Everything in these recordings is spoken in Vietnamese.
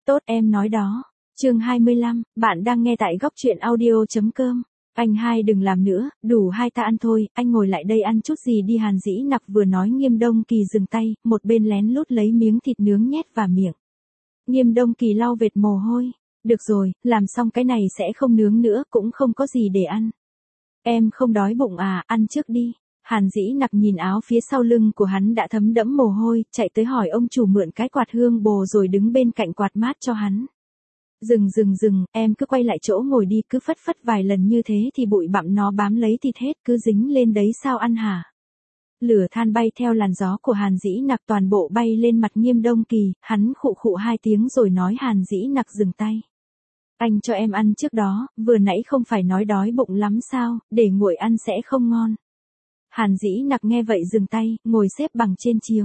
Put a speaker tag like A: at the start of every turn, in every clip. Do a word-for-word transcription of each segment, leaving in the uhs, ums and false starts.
A: Tốt em nói đó. Chương hai mươi lăm, bạn đang nghe tại góc truyện audio.com. Anh hai đừng làm nữa, đủ hai ta ăn thôi, anh ngồi lại đây ăn chút gì đi. Hàn Dĩ Nặc vừa nói Nghiêm Đông Kỳ dừng tay, một bên lén lút lấy miếng thịt nướng nhét vào miệng. Nghiêm Đông Kỳ lau vệt mồ hôi. Được rồi, làm xong cái này sẽ không nướng nữa, cũng không có gì để ăn. Em không đói bụng à, ăn trước đi. Hàn Dĩ Nặc nhìn áo phía sau lưng của hắn đã thấm đẫm mồ hôi, chạy tới hỏi ông chủ mượn cái quạt hương bồ rồi đứng bên cạnh quạt mát cho hắn. Dừng dừng dừng, em cứ quay lại chỗ ngồi đi, cứ phất phất vài lần như thế thì bụi bặm nó bám lấy thịt hết, cứ dính lên đấy sao ăn hả? Lửa than bay theo làn gió của Hàn Dĩ Nặc toàn bộ bay lên mặt Nghiêm Đông Kỳ, hắn khụ khụ hai tiếng rồi nói Hàn Dĩ Nặc dừng tay. Anh cho em ăn trước đó, vừa nãy không phải nói đói bụng lắm sao, để nguội ăn sẽ không ngon. Hàn Dĩ Nặc nghe vậy dừng tay, ngồi xếp bằng trên chiếu.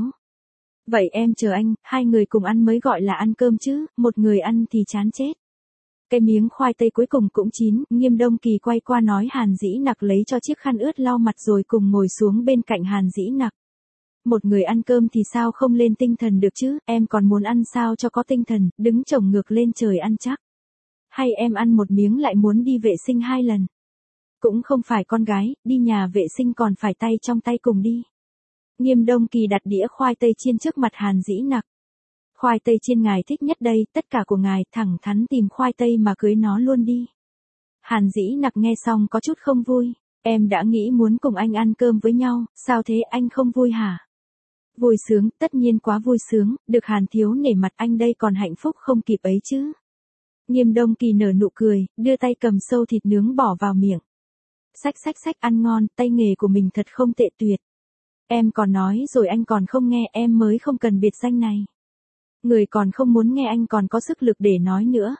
A: Vậy em chờ anh, hai người cùng ăn mới gọi là ăn cơm chứ, một người ăn thì chán chết. Cái miếng khoai tây cuối cùng cũng chín, Nghiêm Đông Kỳ quay qua nói Hàn Dĩ Nặc lấy cho chiếc khăn ướt lau mặt rồi cùng ngồi xuống bên cạnh Hàn Dĩ Nặc. Một người ăn cơm thì sao không lên tinh thần được chứ, em còn muốn ăn sao cho có tinh thần, đứng chổng ngược lên trời ăn chắc. Hay em ăn một miếng lại muốn đi vệ sinh hai lần. Cũng không phải con gái, đi nhà vệ sinh còn phải tay trong tay cùng đi. Nghiêm Đông Kỳ đặt đĩa khoai tây chiên trước mặt Hàn Dĩ Nặc. Khoai tây chiên ngài thích nhất đây, tất cả của ngài, thẳng thắn tìm khoai tây mà cưới nó luôn đi. Hàn Dĩ Nặc nghe xong có chút không vui. Em đã nghĩ muốn cùng anh ăn cơm với nhau, sao thế anh không vui hả? Vui sướng, tất nhiên quá vui sướng, được Hàn thiếu nể mặt anh đây còn hạnh phúc không kịp ấy chứ. Nghiêm Đông Kỳ nở nụ cười, đưa tay cầm sâu thịt nướng bỏ vào miệng. Xách xách xách ăn ngon, tay nghề của mình thật không tệ tuyệt. Em còn nói rồi anh còn không nghe, em mới không cần biệt danh này. Người còn không muốn nghe anh còn có sức lực để nói nữa.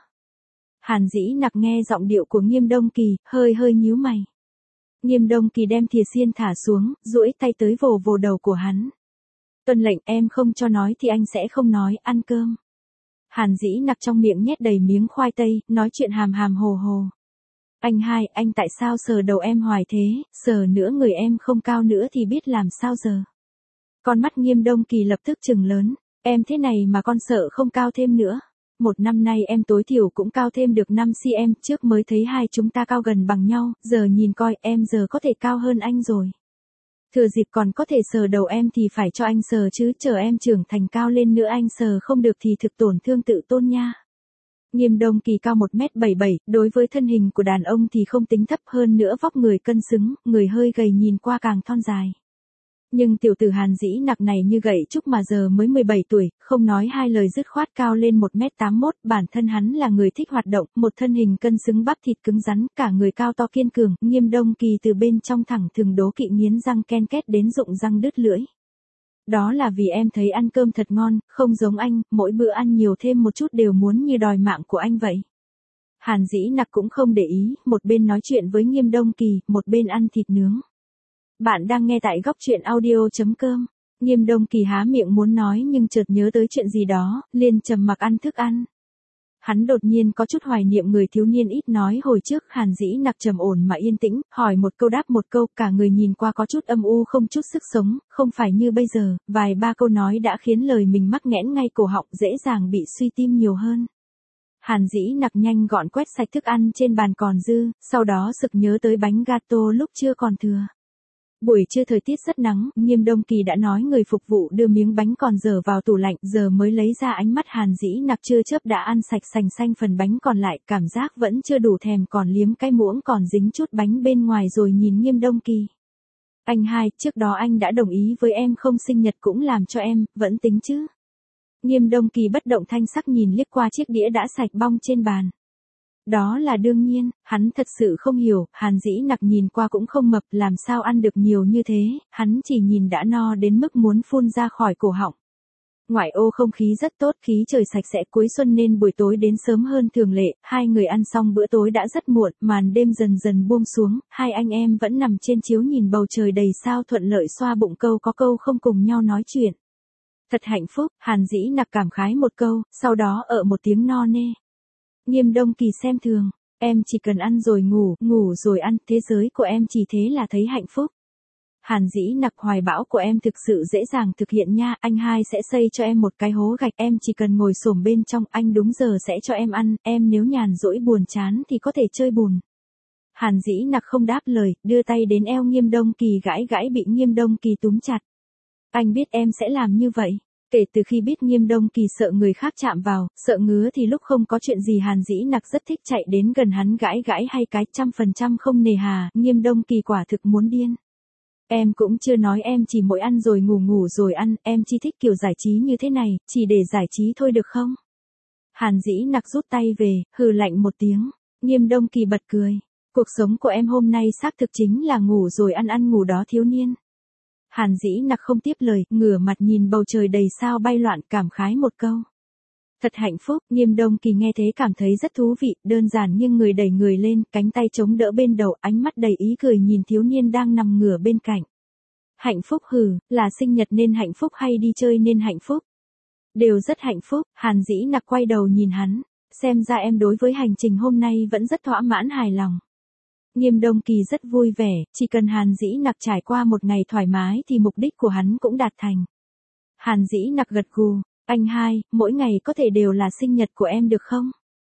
A: Hàn Dĩ Nặc nghe giọng điệu của Nghiêm Đông Kỳ, hơi hơi nhíu mày. Nghiêm Đông Kỳ đem thìa xiên thả xuống, duỗi tay tới vồ vồ đầu của hắn. Tuân lệnh, em không cho nói thì anh sẽ không nói, ăn cơm. Hàn Dĩ Nặc trong miệng nhét đầy miếng khoai tây, nói chuyện hàm hàm hồ hồ. Anh hai, anh tại sao sờ đầu em hoài thế, sờ nữa người em không cao nữa thì biết làm sao giờ. Con mắt Nghiêm Đông Kỳ lập tức trừng lớn, em thế này mà con sợ không cao thêm nữa. Một năm nay em tối thiểu cũng cao thêm được năm xăng-ti-mét, trước mới thấy hai chúng ta cao gần bằng nhau, giờ nhìn coi em giờ có thể cao hơn anh rồi. Thừa dịp còn có thể sờ đầu em thì phải cho anh sờ chứ, chờ em trưởng thành cao lên nữa anh sờ không được thì thực tổn thương tự tôn nha. Nghiêm Đông Kỳ cao một mét bảy mươi bảy, đối với thân hình của đàn ông thì không tính thấp, hơn nữa vóc người cân xứng, người hơi gầy nhìn qua càng thon dài. Nhưng tiểu tử Hàn Dĩ Nặc này như gậy trúc mà giờ mới mười bảy tuổi, không nói hai lời dứt khoát cao lên một mét tám mươi mốt, bản thân hắn là người thích hoạt động, một thân hình cân xứng bắp thịt cứng rắn, cả người cao to kiên cường, Nghiêm Đông Kỳ từ bên trong thẳng thừng đố kỵ nghiến răng ken két đến rụng răng đứt lưỡi. Đó là vì em thấy ăn cơm thật ngon, không giống anh, mỗi bữa ăn nhiều thêm một chút đều muốn như đòi mạng của anh vậy. Hàn Dĩ Nặc cũng không để ý, một bên nói chuyện với Nghiêm Đông Kỳ, một bên ăn thịt nướng. Bạn đang nghe tại góc truyện audio.com. Nghiêm Đông Kỳ há miệng muốn nói nhưng chợt nhớ tới chuyện gì đó, liền trầm mặc ăn thức ăn. Hắn đột nhiên có chút hoài niệm người thiếu niên ít nói hồi trước. Hàn Dĩ Nặc trầm ổn mà yên tĩnh, hỏi một câu đáp một câu, cả người nhìn qua có chút âm u không chút sức sống, không phải như bây giờ, vài ba câu nói đã khiến lời mình mắc nghẽn ngay cổ họng, dễ dàng bị suy tim nhiều hơn. Hàn Dĩ Nặc nhanh gọn quét sạch thức ăn trên bàn còn dư, sau đó sực nhớ tới bánh gato lúc chưa còn thừa. Buổi trưa thời tiết rất nắng, Nghiêm Đông Kỳ đã nói người phục vụ đưa miếng bánh còn dở vào tủ lạnh, giờ mới lấy ra. Ánh mắt Hàn Dĩ Nặc chưa chớp đã ăn sạch sành xanh phần bánh còn lại, cảm giác vẫn chưa đủ thèm còn liếm cái muỗng còn dính chút bánh bên ngoài rồi nhìn Nghiêm Đông Kỳ. Anh hai, trước đó anh đã đồng ý với em không sinh nhật cũng làm cho em, vẫn tính chứ? Nghiêm Đông Kỳ bất động thanh sắc nhìn liếc qua chiếc đĩa đã sạch bong trên bàn. Đó là đương nhiên, hắn thật sự không hiểu, Hàn Dĩ Nặc nhìn qua cũng không mập, làm sao ăn được nhiều như thế, hắn chỉ nhìn đã no đến mức muốn phun ra khỏi cổ họng. Ngoại ô không khí rất tốt, khí trời sạch sẽ, cuối xuân nên buổi tối đến sớm hơn thường lệ, hai người ăn xong bữa tối đã rất muộn, màn đêm dần dần buông xuống, hai anh em vẫn nằm trên chiếu nhìn bầu trời đầy sao thuận lợi xoa bụng câu có câu không cùng nhau nói chuyện. Thật hạnh phúc, Hàn Dĩ Nặc cảm khái một câu, sau đó ở một tiếng no nê. Nghiêm Đông Kỳ xem thường, em chỉ cần ăn rồi ngủ, ngủ rồi ăn, thế giới của em chỉ thế là thấy hạnh phúc. Hàn Dĩ Nặc, hoài bão của em thực sự dễ dàng thực hiện nha, anh hai sẽ xây cho em một cái hố gạch, em chỉ cần ngồi xổm bên trong, anh đúng giờ sẽ cho em ăn, em nếu nhàn rỗi buồn chán thì có thể chơi bùn. Hàn Dĩ Nặc không đáp lời, đưa tay đến eo Nghiêm Đông Kỳ gãi gãi bị Nghiêm Đông Kỳ túm chặt. Anh biết em sẽ làm như vậy. Kể từ khi biết Nghiêm Đông Kỳ sợ người khác chạm vào, sợ ngứa thì lúc không có chuyện gì Hàn Dĩ Nặc rất thích chạy đến gần hắn gãi gãi hay cái, trăm phần trăm không nề hà, Nghiêm Đông Kỳ quả thực muốn điên. Em cũng chưa nói em chỉ mỗi ăn rồi ngủ ngủ rồi ăn, em chỉ thích kiểu giải trí như thế này, chỉ để giải trí thôi được không? Hàn Dĩ Nặc rút tay về, hừ lạnh một tiếng. Nghiêm Đông Kỳ bật cười. Cuộc sống của em hôm nay xác thực chính là ngủ rồi ăn ăn ngủ đó thiếu niên. Hàn Dĩ Nặc không tiếp lời, ngửa mặt nhìn bầu trời đầy sao bay loạn, cảm khái một câu. Thật hạnh phúc. Nghiêm Đông Kỳ nghe thế cảm thấy rất thú vị, đơn giản nghiêng người đẩy người lên, cánh tay chống đỡ bên đầu, ánh mắt đầy ý cười nhìn thiếu niên đang nằm ngửa bên cạnh. Hạnh phúc hừ, là sinh nhật nên hạnh phúc hay đi chơi nên hạnh phúc? Đều rất hạnh phúc. Hàn Dĩ Nặc quay đầu nhìn hắn, xem ra em đối với hành trình hôm nay vẫn rất thỏa mãn hài lòng. Nghiêm Đông Kỳ rất vui vẻ, chỉ cần Hàn Dĩ Nặc trải qua một ngày thoải mái thì mục đích của hắn cũng đạt thành. Hàn Dĩ Nặc gật gù, anh hai, mỗi ngày có thể đều là sinh nhật của em được không?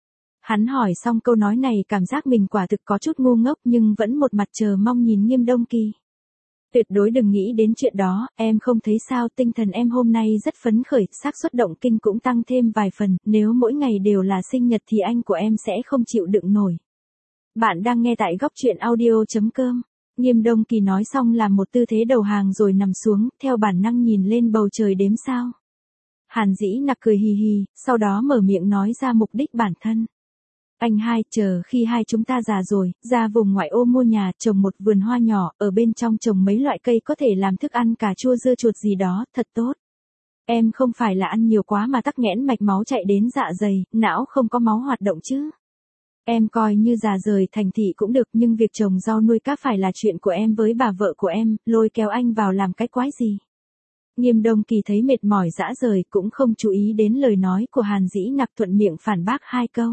A: Hắn hỏi xong câu nói này cảm giác mình quả thực có chút ngu ngốc nhưng vẫn một mặt chờ mong nhìn Nghiêm Đông Kỳ. Tuyệt đối đừng nghĩ đến chuyện đó, em không thấy sao, tinh thần em hôm nay rất phấn khởi, xác suất động kinh cũng tăng thêm vài phần, nếu mỗi ngày đều là sinh nhật thì anh của em sẽ không chịu đựng nổi. Bạn đang nghe tại góc truyện audio chấm com. Nghiêm Đông Kỳ nói xong làm một tư thế đầu hàng rồi nằm xuống, theo bản năng nhìn lên bầu trời đếm sao. Hàn Dĩ Nặc cười hì hì, sau đó mở miệng nói ra mục đích bản thân. Anh hai, chờ khi hai chúng ta già rồi, ra vùng ngoại ô mua nhà, trồng một vườn hoa nhỏ, ở bên trong trồng mấy loại cây có thể làm thức ăn cà chua dưa chuột gì đó, thật tốt. Em không phải là ăn nhiều quá mà tắc nghẽn mạch máu chạy đến dạ dày, não không có máu hoạt động chứ. Em coi như già rời thành thị cũng được nhưng việc trồng rau nuôi cá phải là chuyện của em với bà vợ của em, lôi kéo anh vào làm cái quái gì. Nghiêm Đông Kỳ thấy mệt mỏi dã rời cũng không chú ý đến lời nói của Hàn Dĩ Nặc, thuận miệng phản bác hai câu.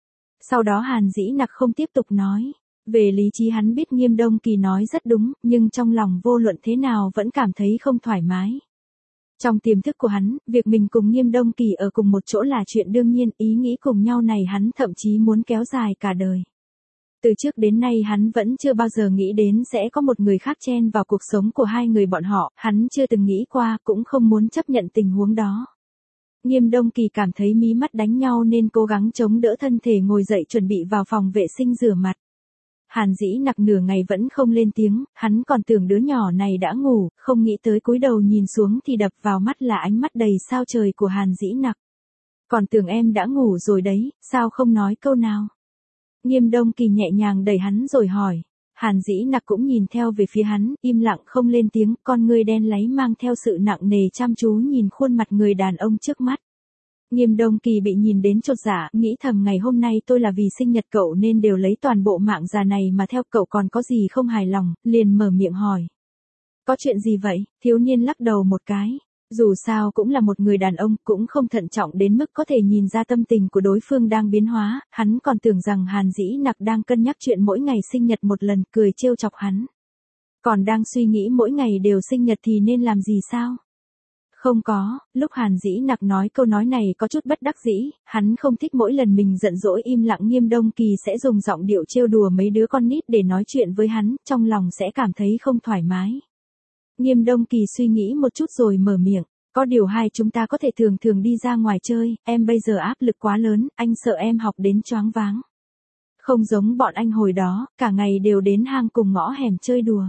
A: Sau đó Hàn Dĩ Nặc không tiếp tục nói. Về lý trí hắn biết Nghiêm Đông Kỳ nói rất đúng, nhưng trong lòng vô luận thế nào vẫn cảm thấy không thoải mái. Trong tiềm thức của hắn, việc mình cùng Nghiêm Đông Kỳ ở cùng một chỗ là chuyện đương nhiên, ý nghĩ cùng nhau này hắn thậm chí muốn kéo dài cả đời. Từ trước đến nay hắn vẫn chưa bao giờ nghĩ đến sẽ có một người khác chen vào cuộc sống của hai người bọn họ, hắn chưa từng nghĩ qua, cũng không muốn chấp nhận tình huống đó. Nghiêm Đông Kỳ cảm thấy mí mắt đánh nhau nên cố gắng chống đỡ thân thể ngồi dậy chuẩn bị vào phòng vệ sinh rửa mặt. Hàn Dĩ Nặc nửa ngày vẫn không lên tiếng, hắn còn tưởng đứa nhỏ này đã ngủ, không nghĩ tới cúi đầu nhìn xuống thì đập vào mắt là ánh mắt đầy sao trời của Hàn Dĩ Nặc. Còn tưởng em đã ngủ rồi đấy, sao không nói câu nào? Nghiêm Đông Kỳ nhẹ nhàng đẩy hắn rồi hỏi. Hàn Dĩ Nặc cũng nhìn theo về phía hắn, im lặng không lên tiếng, con ngươi đen láy mang theo sự nặng nề chăm chú nhìn khuôn mặt người đàn ông trước mắt. Nghiêm Đông Kỳ bị nhìn đến chột dạ, nghĩ thầm ngày hôm nay tôi là vì sinh nhật cậu nên đều lấy toàn bộ mạng già này mà theo cậu, còn có gì không hài lòng, liền mở miệng hỏi. Có chuyện gì vậy? Thiếu niên lắc đầu một cái. Dù sao cũng là một người đàn ông, cũng không thận trọng đến mức có thể nhìn ra tâm tình của đối phương đang biến hóa, hắn còn tưởng rằng Hàn Dĩ Nặc đang cân nhắc chuyện mỗi ngày sinh nhật một lần, cười trêu chọc hắn. Còn đang suy nghĩ mỗi ngày đều sinh nhật thì nên làm gì sao? Không có, lúc Hàn Dĩ Nặc nói câu nói này có chút bất đắc dĩ, hắn không thích mỗi lần mình giận dỗi im lặng Nghiêm Đông Kỳ sẽ dùng giọng điệu trêu đùa mấy đứa con nít để nói chuyện với hắn, trong lòng sẽ cảm thấy không thoải mái. Nghiêm Đông Kỳ suy nghĩ một chút rồi mở miệng, có điều hai chúng ta có thể thường thường đi ra ngoài chơi, em bây giờ áp lực quá lớn, anh sợ em học đến choáng váng. Không giống bọn anh hồi đó, cả ngày đều đến hang cùng ngõ hẻm chơi đùa.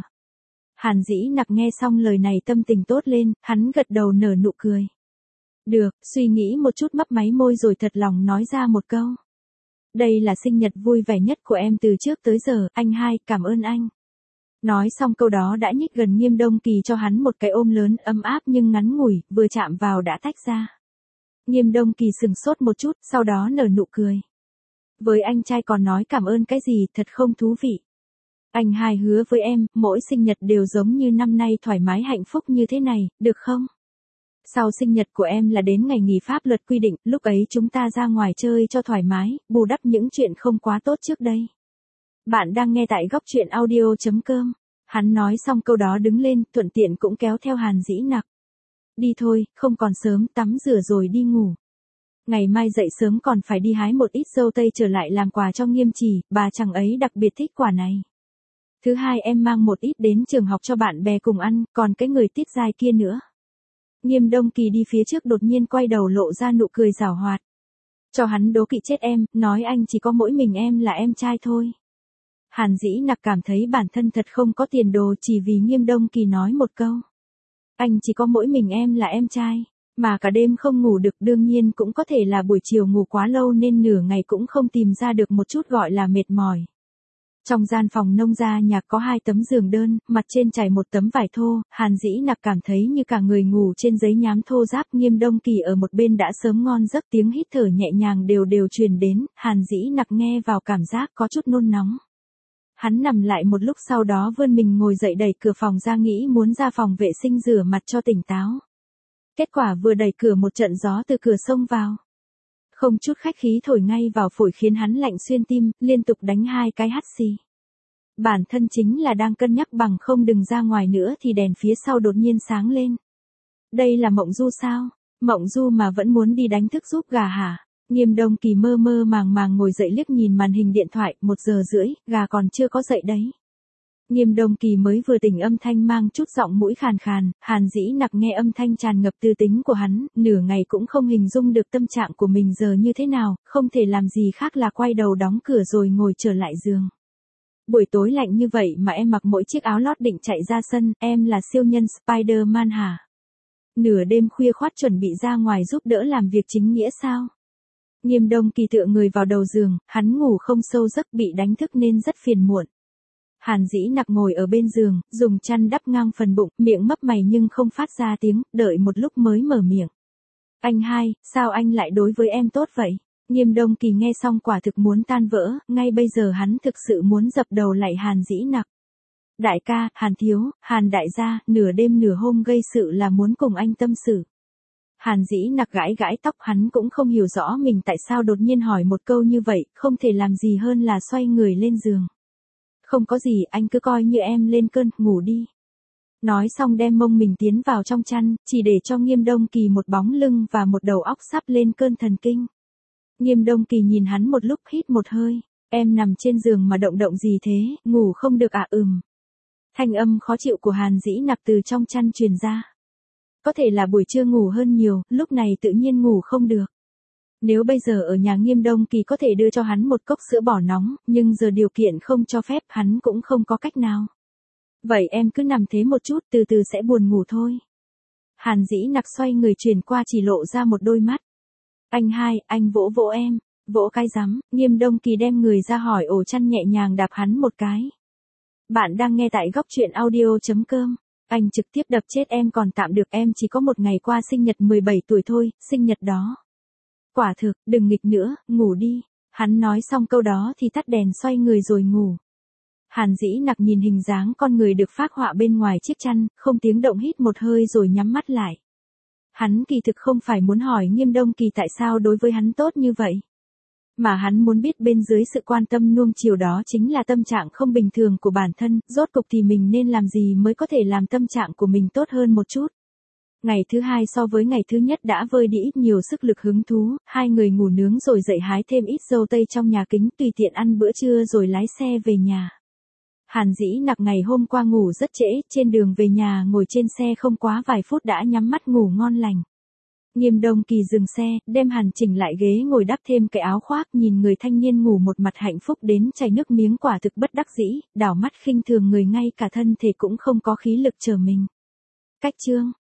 A: Hàn Dĩ Nặc nghe xong lời này tâm tình tốt lên, hắn gật đầu nở nụ cười. Được, suy nghĩ một chút mấp máy môi rồi thật lòng nói ra một câu. Đây là sinh nhật vui vẻ nhất của em từ trước tới giờ, anh hai, cảm ơn anh. Nói xong câu đó đã nhích gần Nghiêm Đông Kỳ cho hắn một cái ôm lớn, ấm áp nhưng ngắn ngủi, vừa chạm vào đã tách ra. Nghiêm Đông Kỳ sừng sốt một chút, sau đó nở nụ cười. Với anh trai còn nói cảm ơn cái gì, thật không thú vị. Anh hai hứa với em, mỗi sinh nhật đều giống như năm nay thoải mái hạnh phúc như thế này, được không? Sau sinh nhật của em là đến ngày nghỉ pháp luật quy định, lúc ấy chúng ta ra ngoài chơi cho thoải mái, bù đắp những chuyện không quá tốt trước đây. Bạn đang nghe tại góc truyện audio chấm com. Hắn nói xong câu đó đứng lên, thuận tiện cũng kéo theo Hàn Dĩ Nặc. Đi thôi, không còn sớm, tắm rửa rồi đi ngủ. Ngày mai dậy sớm còn phải đi hái một ít dâu tây trở lại làm quà cho Nghiêm Trì, bà chàng ấy đặc biệt thích quả này. Thứ hai em mang một ít đến trường học cho bạn bè cùng ăn, còn cái người Tiết Giai kia nữa. Nghiêm Đông Kỳ đi phía trước đột nhiên quay đầu lộ ra nụ cười giảo hoạt. Cho hắn đố kỵ chết em, nói anh chỉ có mỗi mình em là em trai thôi. Hàn Dĩ Nặc cảm thấy bản thân thật không có tiền đồ chỉ vì Nghiêm Đông Kỳ nói một câu. Anh chỉ có mỗi mình em là em trai, mà cả đêm không ngủ được, đương nhiên cũng có thể là buổi chiều ngủ quá lâu nên nửa ngày cũng không tìm ra được một chút gọi là mệt mỏi. Trong gian phòng nông gia nhà có hai tấm giường đơn, mặt trên trải một tấm vải thô, Hàn Dĩ Nặc cảm thấy như cả người ngủ trên giấy nhám thô ráp. Nghiêm Đông Kỳ ở một bên đã sớm ngon giấc, tiếng hít thở nhẹ nhàng đều đều truyền đến, Hàn Dĩ Nặc nghe vào cảm giác có chút nôn nóng. Hắn nằm lại một lúc sau đó vươn mình ngồi dậy đẩy cửa phòng ra nghĩ muốn ra phòng vệ sinh rửa mặt cho tỉnh táo. Kết quả vừa đẩy cửa một trận gió từ cửa xông vào. Không chút khách khí thổi ngay vào phổi khiến hắn lạnh xuyên tim, liên tục đánh hai cái hắt xì. Bản thân chính là đang cân nhắc bằng không đừng ra ngoài nữa thì đèn phía sau đột nhiên sáng lên. Đây là Mộng Du sao? Mộng Du mà vẫn muốn đi đánh thức giúp gà hả? Nghiêm Đông Kỳ mơ mơ màng màng ngồi dậy liếc nhìn màn hình điện thoại, một giờ rưỡi, gà còn chưa có dậy đấy. Nghiêm Đông Kỳ mới vừa tỉnh, âm thanh mang chút giọng mũi khàn khàn, Hàn Dĩ Nặc nghe âm thanh tràn ngập tư tính của hắn, nửa ngày cũng không hình dung được tâm trạng của mình giờ như thế nào, không thể làm gì khác là quay đầu đóng cửa rồi ngồi trở lại giường. Buổi tối lạnh như vậy mà em mặc mỗi chiếc áo lót định chạy ra sân, em là siêu nhân Spider-Man hả? Nửa đêm khuya khoắt chuẩn bị ra ngoài giúp đỡ làm việc chính nghĩa sao? Nghiêm Đông Kỳ tựa người vào đầu giường, hắn ngủ không sâu giấc bị đánh thức nên rất phiền muộn. Hàn Dĩ Nặc ngồi ở bên giường, dùng chăn đắp ngang phần bụng, miệng mấp mày nhưng không phát ra tiếng, đợi một lúc mới mở miệng. Anh hai, sao anh lại đối với em tốt vậy? Nghiêm Đông Kỳ nghe xong quả thực muốn tan vỡ, ngay bây giờ hắn thực sự muốn dập đầu lạy Hàn Dĩ Nặc. Đại ca, Hàn thiếu, Hàn đại gia, nửa đêm nửa hôm gây sự là muốn cùng anh tâm sự. Hàn Dĩ Nặc gãi gãi tóc, hắn cũng không hiểu rõ mình tại sao đột nhiên hỏi một câu như vậy, không thể làm gì hơn là xoay người lên giường. Không có gì, anh cứ coi như em lên cơn, ngủ đi. Nói xong đem mông mình tiến vào trong chăn, chỉ để cho Nghiêm Đông Kỳ một bóng lưng và một đầu óc sắp lên cơn thần kinh. Nghiêm Đông Kỳ nhìn hắn một lúc, hít một hơi, em nằm trên giường mà động động gì thế, ngủ không được à? Ừm. Thanh âm khó chịu của Hàn Dĩ Nặc từ trong chăn truyền ra. Có thể là buổi trưa ngủ hơn nhiều, lúc này tự nhiên ngủ không được. Nếu bây giờ ở nhà Nghiêm Đông Kỳ có thể đưa cho hắn một cốc sữa bò nóng, nhưng giờ điều kiện không cho phép, hắn cũng không có cách nào. Vậy em cứ nằm thế một chút, từ từ sẽ buồn ngủ thôi. Hàn Dĩ Nặc xoay người chuyển qua chỉ lộ ra một đôi mắt. Anh hai, anh vỗ vỗ em, vỗ cái rắm. Nghiêm Đông Kỳ đem người ra hỏi ổ chăn nhẹ nhàng đạp hắn một cái. Bạn đang nghe tại góc truyện audio chấm com. Anh trực tiếp đập chết em còn tạm được, em chỉ có một ngày qua sinh nhật mười bảy tuổi thôi, sinh nhật đó. Quả thực, đừng nghịch nữa, ngủ đi. Hắn nói xong câu đó thì tắt đèn xoay người rồi ngủ. Hàn Dĩ Nặc nhìn hình dáng con người được phác họa bên ngoài chiếc chăn, không tiếng động hít một hơi rồi nhắm mắt lại. Hắn kỳ thực không phải muốn hỏi Nghiêm Đông Kỳ tại sao đối với hắn tốt như vậy. Mà hắn muốn biết bên dưới sự quan tâm nuông chiều đó chính là tâm trạng không bình thường của bản thân, rốt cục thì mình nên làm gì mới có thể làm tâm trạng của mình tốt hơn một chút. Ngày thứ hai so với ngày thứ nhất đã vơi đi ít nhiều sức lực hứng thú, hai người ngủ nướng rồi dậy hái thêm ít dâu tây trong nhà kính tùy tiện ăn bữa trưa rồi lái xe về nhà. Hàn Dĩ Nặc ngày hôm qua ngủ rất trễ, trên đường về nhà ngồi trên xe không quá vài phút đã nhắm mắt ngủ ngon lành. Nghiêm Đông Kỳ dừng xe, đem Hàn chỉnh lại ghế ngồi đắp thêm cái áo khoác, nhìn người thanh niên ngủ một mặt hạnh phúc đến chảy nước miếng, quả thực bất đắc dĩ, đảo mắt khinh thường người ngay cả thân thể cũng không có khí lực chờ mình. Cách chương